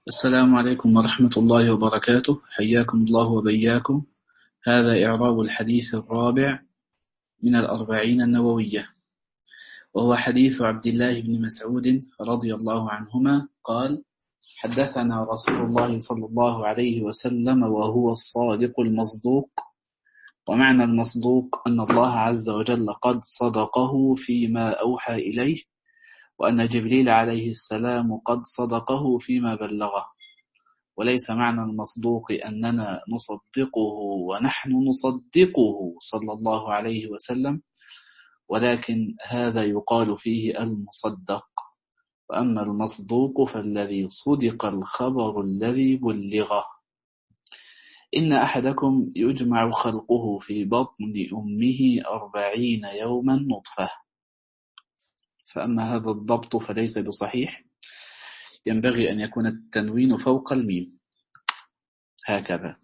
السلام عليكم ورحمة الله وبركاته. حياكم الله وبياكم. هذا إعراب الحديث الرابع من الأربعين النووية، وهو حديث عبد الله بن مسعود رضي الله عنهما قال: حدثنا رسول الله صلى الله عليه وسلم وهو الصادق المصدوق. ومعنى المصدوق أن الله عز وجل قد صدقه فيما أوحى إليه، وأن جبريل عليه السلام قد صدقه فيما بلغه. وليس معنى المصدوق أننا نصدقه ونحن نصدقه صلى الله عليه وسلم، ولكن هذا يقال فيه المصدق. وأما المصدوق فالذي صدق الخبر الذي بلغه. إن أحدكم يجمع خلقه في بطن أمه 40 يوما نطفة. فأما هذا الضبط فليس بصحيح، ينبغي أن يكون التنوين فوق الميم هكذا.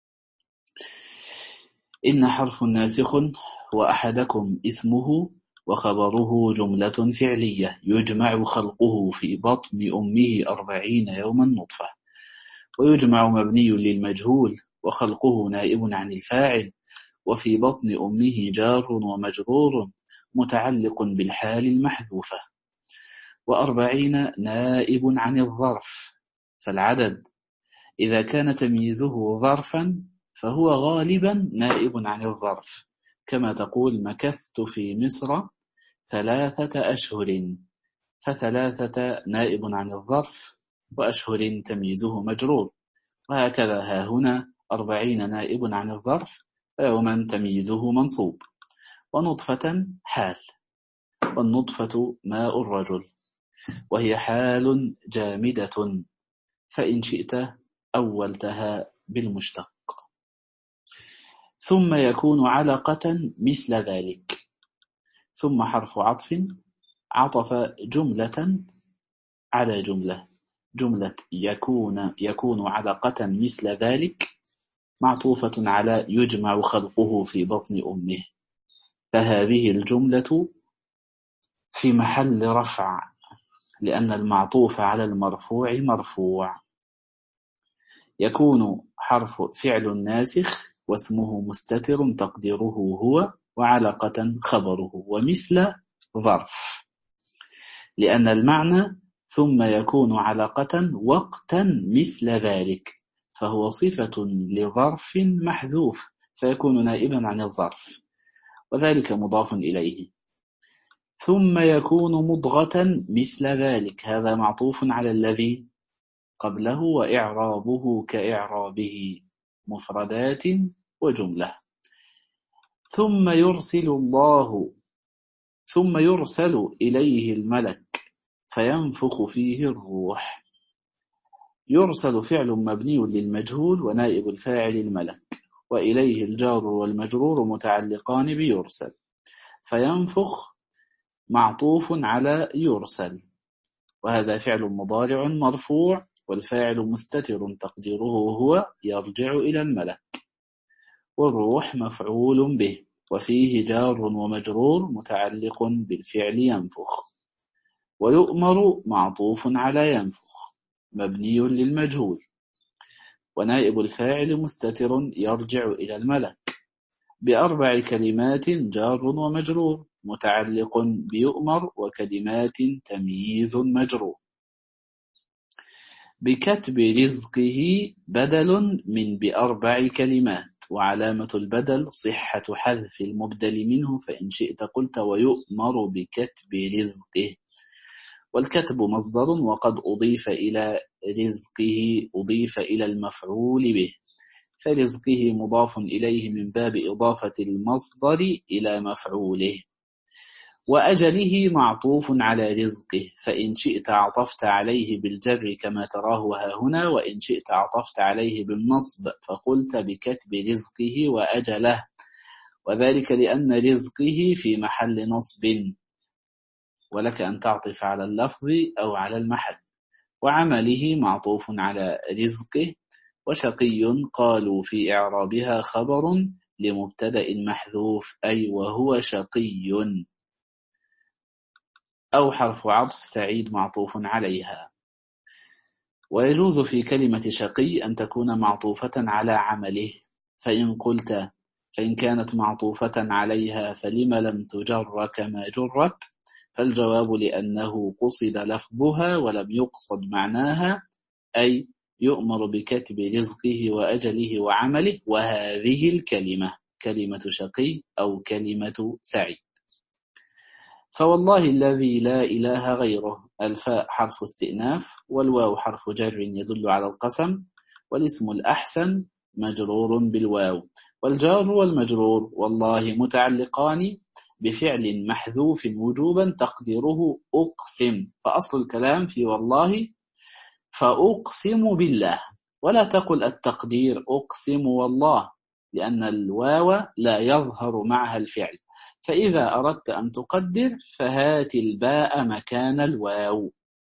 إن حرف ناسخ، وأحدكم اسمه، وخبره جملة فعلية يجمع خلقه في بطن أمه 40 يوما نطفة. ويجمع مبني للمجهول، وخلقه نائب عن الفاعل، وفي بطن أمه جار ومجرور متعلق بالحال المحذوفة. 40 نائب عن الظرف، فالعدد إذا كان تمييزه ظرفا فهو غالبا نائب عن الظرف، كما تقول مكثت في مصر 3 أشهر، فثلاثة نائب عن الظرف، وأشهر تمييزه مجرور. وهكذا ها هنا 40 نائب عن الظرف، ويوما تمييزه منصوب. ونطفة حال، والنطفة ماء الرجل، وهي حال جامدة، فإن شئت أولتها بالمشتق. ثم يكون علقة مثل ذلك. ثم حرف عطف عطف جملة على جملة. جملة يكون علقة مثل ذلك معطوفة على يجمع خلقه في بطن أمه، فهذه الجملة في محل رفع، لأن المعطوف على المرفوع مرفوع. يكون حرف فعل ناسخ، واسمه مستتر تقديره هو، وعلقة خبره، ومثل ظرف، لأن المعنى ثم يكون علقة وقتا مثل ذلك، فهو صفة لظرف محذوف فيكون نائبا عن الظرف، وذلك مضاف إليه. ثم يكون مضغة مثل ذلك، هذا معطوف على الذي قبله، وإعرابه كإعرابه مفردات وجملة. ثم يرسل إليه الملك فينفخ فيه الروح. يرسل فعل مبني للمجهول، ونائب الفاعل الملك، وإليه الجار والمجرور متعلقان بيرسل. فينفخ معطوف على يرسل، وهذا فعل مضارع مرفوع، والفاعل مستتر تقديره هو يرجع إلى الملك. والروح مفعول به، وفيه جار ومجرور متعلق بالفعل ينفخ. ويؤمر معطوف على ينفخ مبني للمجهول، ونائب الفاعل مستتر يرجع إلى الملك. ب4 كلمات جار ومجرور متعلق بيؤمر، وكلمات تمييز مجرور. بكتب رزقه بدل من ب4 كلمات، وعلامة البدل صحة حذف المبدل منه، فإن شئت قلت ويؤمر بكتب رزقه. والكتب مصدر، وقد أضيف إلى رزقه أضيف إلى المفعول به، فرزقه مضاف إليه من باب إضافة المصدر إلى مفعوله. وأجله معطوف على رزقه، فإن شئت عطفت عليه بالجر كما تراه ها هنا، وإن شئت عطفت عليه بالنصب فقلت بكتب رزقه وأجله، وذلك لأن رزقه في محل نصب، ولك أن تعطف على اللفظ أو على المحل. وعمله معطوف على رزقه. وشقي قالوا في إعرابها خبر لمبتدأ محذوف، أي وهو شقي. أو حرف عطف سعيد معطوف عليها. ويجوز في كلمة شقي أن تكون معطوفة على عمله، فإن كانت معطوفة عليها فلم لم تجر كما جرت، فالجواب لأنه قصد لفظها ولم يقصد معناها، أي يؤمر بكتب رزقه وأجله وعمله، وهذه الكلمة كلمة شقي أو كلمة سعيد. فوالله الذي لا إله غيره، الفاء حرف استئناف والواو حرف جر يدل على القسم، والاسم الأحسن مجرور بالواو، والجار والمجرور والله متعلقان بفعل محذوف وجوبا تقديره أقسم، فأصل الكلام في والله فأقسم بالله، ولا تقل التقدير أقسم والله، لأن الواو لا يظهر معها الفعل، فإذا أردت أن تقدر فهات الباء مكان الواو.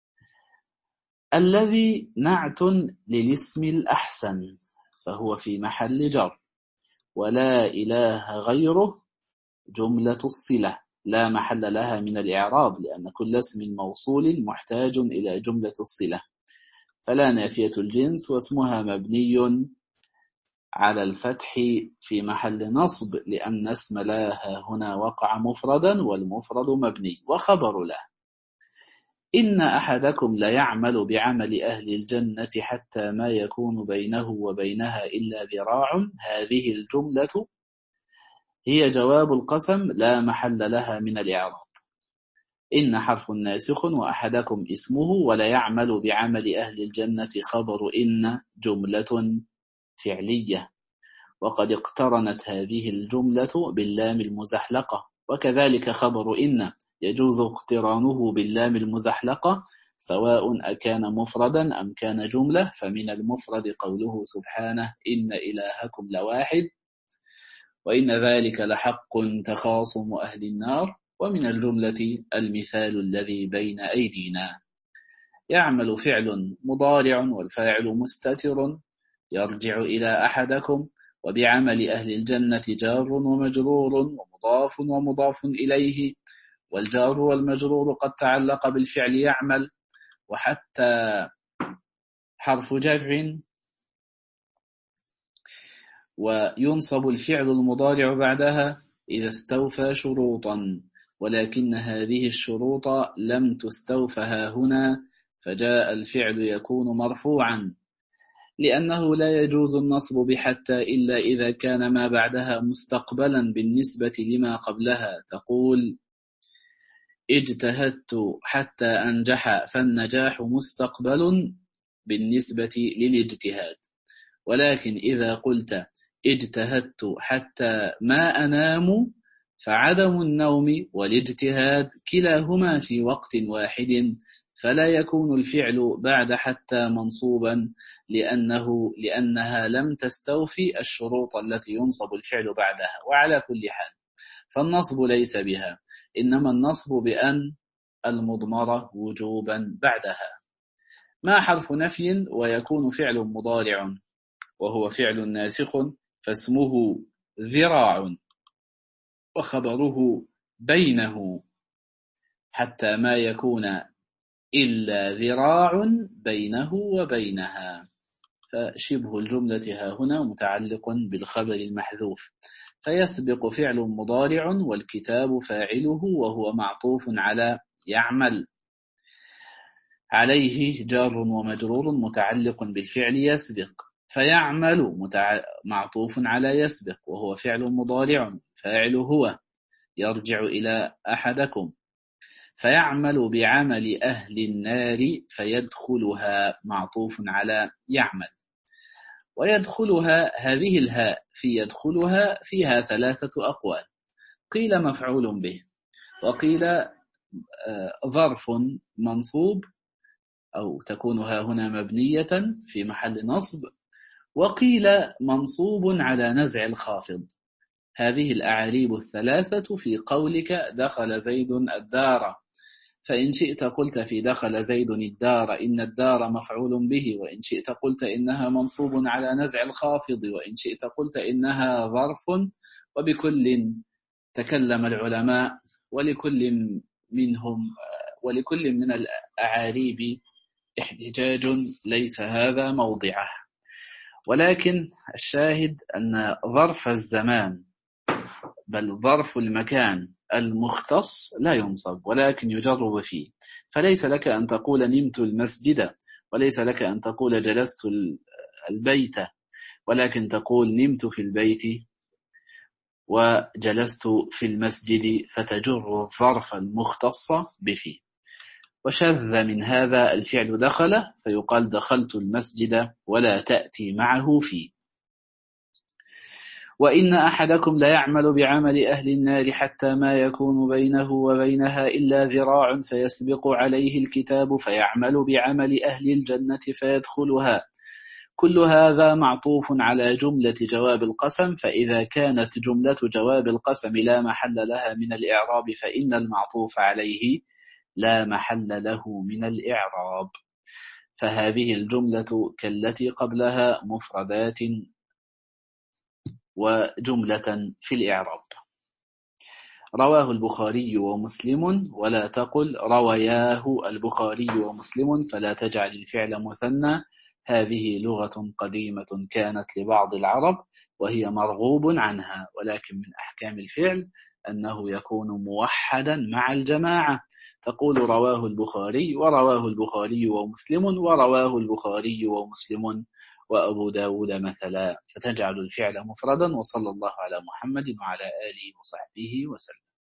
الذي نعت للاسم الأحسن فهو في محل جر، ولا إله غيره جملة الصلة لا محل لها من الإعراب، لأن كل اسم موصول محتاج إلى جملة الصلة، فلا نافية الجنس، واسمها مبني على الفتح في محل نصب، لأن اسم لا هنا وقع مفردا والمفرد مبني. وخبر لا إن أحدكم ليعمل بعمل أهل الجنة حتى ما يكون بينه وبينها إلا ذراع، هذه الجملة هي جواب القسم لا محل لها من الإعراب. إن حرف ناسخ وأحدكم اسمه، وليعمل بعمل أهل الجنة خبر إن جملة فعلية، وقد اقترنت هذه الجملة باللام المزحلقة، وكذلك خبر إن يجوز اقترانه باللام المزحلقة سواء أكان مفردا أم كان جملة، فمن المفرد قوله سبحانه إن إلهكم لواحد وإن ذلك لحق تخاصم أهل النار، ومن الجملة المثال الذي بين أيدينا. يعمل فعل مضارع والفاعل مستتر يرجع إلى أحدكم، وبعمل أهل الجنة جار ومجرور ومضاف ومضاف إليه، والجار والمجرور قد تعلق بالفعل يعمل، وحتى حرف جر، وينصب الفعل المضارع بعدها إذا استوفى شروطا، ولكن هذه الشروط لم تستوفها هنا، فجاء الفعل يكون مرفوعا، لأنه لا يجوز النصب بحتى إلا إذا كان ما بعدها مستقبلا بالنسبة لما قبلها، تقول اجتهدت حتى أنجح، فالنجاح مستقبل بالنسبة للاجتهاد. ولكن إذا قلت اجتهدت حتى ما أنام، فعدم النوم والاجتهاد كلاهما في وقت واحد، فلا يكون الفعل بعد حتى منصوبا، لأنها لم تستوفي الشروط التي ينصب الفعل بعدها. وعلى كل حال فالنصب ليس بها، إنما النصب بأن المضمرة وجوبا بعدها. ما حرف نفي ويكون فعل مضارع وهو فعل ناسخ، فاسمه ذراع، وخبره بينه حتى ما يكون إلا ذراع بينه وبينها، فشبه الجملة ها هنا متعلق بالخبر المحذوف، فيسبق فعل مضارع والكتاب فاعله وهو معطوف على يعمل، عليه جار ومجرور متعلق بالفعل يسبق، فيعمل معطوف على يسبق وهو فعل مضارع فاعل هو يرجع إلى أحدكم، فيعمل بعمل أهل النار فيدخلها معطوف على يعمل. ويدخلها هذه الهاء في يدخلها فيها ثلاثة أقوال، قيل مفعول به، وقيل ظرف منصوب أو تكونها هنا مبنية في محل نصب، وقيل منصوب على نزع الخافض. هذه الأعاريب الثلاثة في قولك دخل زيد الدار، فإن شئت قلت في دخل زيد الدار إن الدار مفعول به، وإن شئت قلت إنها منصوب على نزع الخافض، وإن شئت قلت إنها ظرف. وبكل تكلم العلماء، ولكل من الأعاريب احتجاج ليس هذا موضعه. ولكن الشاهد أن ظرف الزمان بل ظرف المكان المختص لا ينصب ولكن يجرب فيه. فليس لك أن تقول نمت المسجد، وليس لك أن تقول جلست البيت، ولكن تقول نمت في البيت وجلست في المسجد، فتجر الظرف المختص بفيه. وشذ من هذا الفعل دخل، فيقال دخلت المسجد ولا تأتي معه فيه. وإن أحدكم ليعمل بعمل أهل النار حتى ما يكون بينه وبينها إلا ذراع فيسبق عليه الكتاب فيعمل بعمل أهل الجنة فيدخلها. كل هذا معطوف على جملة جواب القسم، فإذا كانت جملة جواب القسم لا محل لها من الإعراب فإن المعطوف عليه لا محل له من الإعراب. فهذه الجملة كالتي قبلها مفردات وجملة في الإعراب. رواه البخاري ومسلم، ولا تقل روياه البخاري ومسلم، فلا تجعل الفعل مثنى. هذه لغة قديمة كانت لبعض العرب وهي مرغوب عنها، ولكن من أحكام الفعل أنه يكون موحدا مع الجماعة. تقول رواه البخاري ورواه البخاري ومسلم ورواه البخاري ومسلم وأبو داود مثلا، فتجعل الفعل مفردا. وصلى الله على محمد وعلى آله وصحبه وسلم.